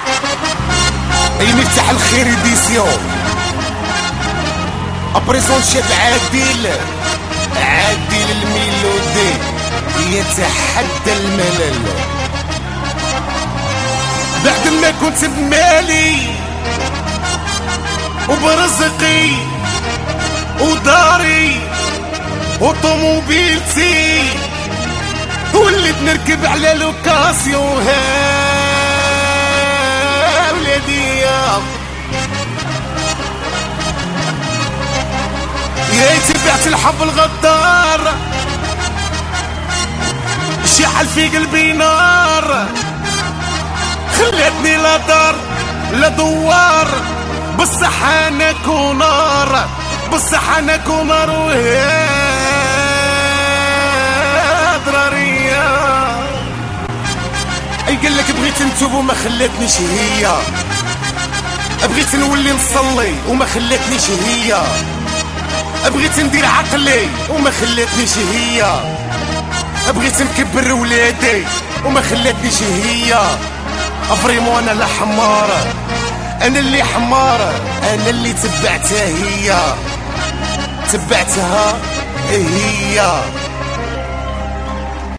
اي مفتاح الخير ديسيون ابريسون شاد عادل الميلودي يتحدى الملل. بعد ما كنت بمالي وبرزقي وداري وطوموبيلتي وليت نركب على لوكاسيون ها ولادي يا تبعت الحب الغدار شعل في قلبي نار خلتني لا دار لا دوار بالصحة انا كونار بالصحة انا كونار وهي ضرارية. اي قالك بغيت نتوب وما خلتنيش هي بغيت نولي نصلي وما خلتنيش هي بغيت ندير عقلي وما خلتنيش هي بغيت نكبر ولادي وما خلتنيش هي افريمو انا لا حمارة انا اللي حمارة انا اللي تبعتها هي تبعتها هي